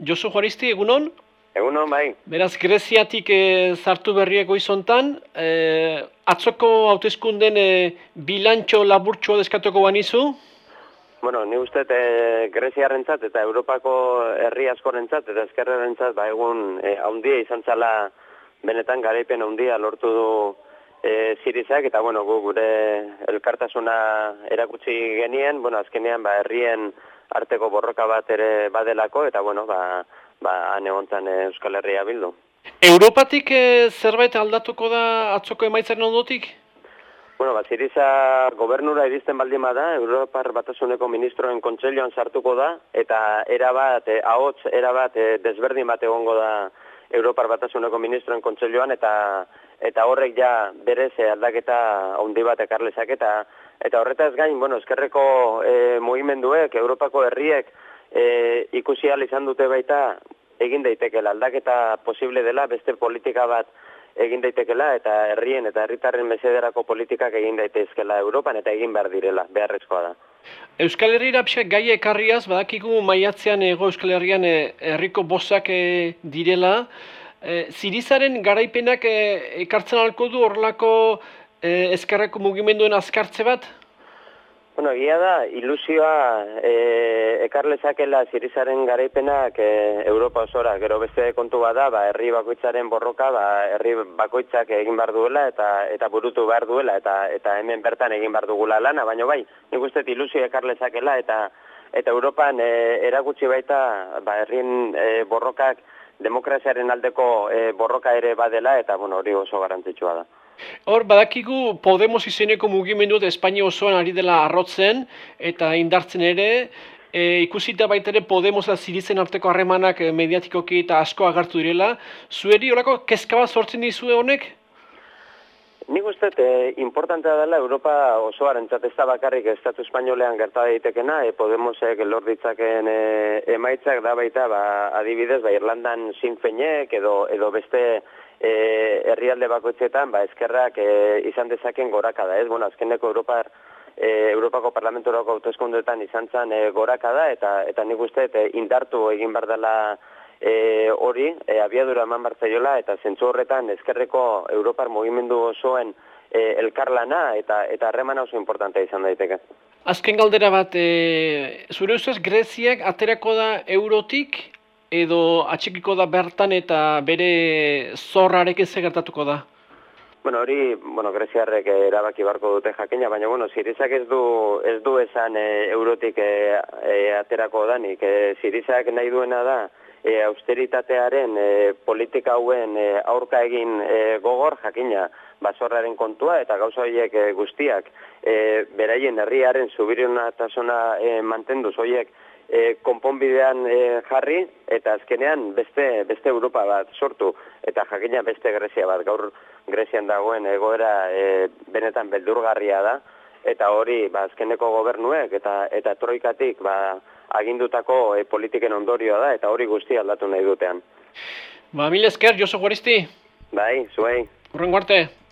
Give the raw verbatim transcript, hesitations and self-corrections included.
Josu Juaristi, egunon? Egunon, bai. Beraz, Greziatik e, zartu berriak goizontan, e, atzoko hauteskunden e, bilantxo laburtxo deskatuko banizu? Bueno, ni uste e, Greziarrentzat eta Europako herri askorentzat eta ezkerrarentzat ba egun e, haundia izan zala benetan garaipen haundia lortu du e, Sirizak eta bueno, gu gure elkartasuna erakutsi genien, bueno, azkenean ba herrien arteko borroka bat ere badelako eta bueno, ba ba han egontan e, Euskal Herria bildu. Europatik e, zerbait aldatuko da atzoko emaitzaren ondotik? Bueno, ba, Siriza gobernura iristen baldin bada, Europar Batasuneko ministroen kontseiluan sartuko da, eta erabat, eh, ahots, erabat eh, desberdin bat egongo da Europar Batasuneko ministroen kontseiluan, eta eta horrek ja berez eh, aldaketa handi bat ekar lezake, eta eta horretaz gain, bueno, eskerreko eh, mugimenduek, Europako herriek eh, ikusi ahal izan dute baita egin daitekela, aldaketa posible dela, beste politika bat egin daitekela eta herrien eta herritarren mesederako politikak egin daitezkela Europan eta egin behar direla, beharrezkoa da. Euskal Herriera pixka gai ekarriaz, badakigu maiatzean ego Euskal Herrian e, herriko bozak e, direla. E, Sirizaren garaipenak e, ekartzen alko du horrelako e, ezkerreko mugimenduen azkartze bat? Bueno, egia da, ilusioa e, ekar lezakela Sirizaren garaipenak e, Europa osora. Gero beste kontu bada, ba, herri bakoitzaren borroka, ba, herri bakoitzak egin behar duela eta eta burutu behar duela eta eta hemen bertan egin behar dugula lana, baina bai, nik uste ilusioa ekar lezakela eta eta Europan e, erakutsi baita ba, herrien e, borrokak demokraziaren aldeko e, borroka ere badela eta bueno, hori oso garrantzitsua da. Hor, badakigu Podemos izeneko mugimendu eta Espainia osoan ari dela arrotzen eta indartzen ere, e, ikusita baita ere Podemos eta Sirizen arteko harremanak e, mediatikoki eta asko agertu direla. Zueri horako kezka bat sortzen dizue honek? Nik uste, e, importantea dela Europa osoarentzat ez da bakarrik Estatu Espainolean gerta daitekena, e, Podemosek lor ditzaken e, emaitzak da baita, ba, adibidez, ba, Irlandan Sinn Feinek edo, edo beste e, herrialde bakoitzetan, ba, eskerrak e, izan dezaken gorakada, ez? Bueno, azkeneko Europar, e, Europako Parlamenturako hauteskundeetan izan zen e, gorakada, eta, eta nik uste, e, indartu egin behar dela E, hori, e, abiadura eman bartzaiola eta zentzu horretan ezkerreko Europar mugimendu osoen e, elkarlana eta eta harremana oso importantea izan daiteke. Azken galdera bat, e, zure ustez Greziak aterako da eurotik edo atxikiko da bertan eta bere zorrarekin ze gertatuko da? Bueno, hori, bueno, Greziarrek erabaki barko dute jakina, baina bueno, Sirizak ez du ez du esan e, eurotik e, e, aterako danik. E, Sirizak nahi duena da E, austeritatearen e, politika hauen e, aurka egin e, gogor jakina basorraren kontua eta gauza horiek e, guztiak e, beraien herriaren subiranotasuna e, mantenduz horiek e, konponbidean e, jarri eta azkenean beste beste Europa bat sortu eta jakina beste Grezia bat gaur Grezian dagoen egoera e, benetan beldurgarria da eta hori ba, azkeneko gobernuek eta eta troikatik ba agindutako e, politiken ondorioa da, eta hori guztia aldatu nahi dutean. Ba, mila esker, Josu Juaristi. Bai, zuei. Hurrengo arte.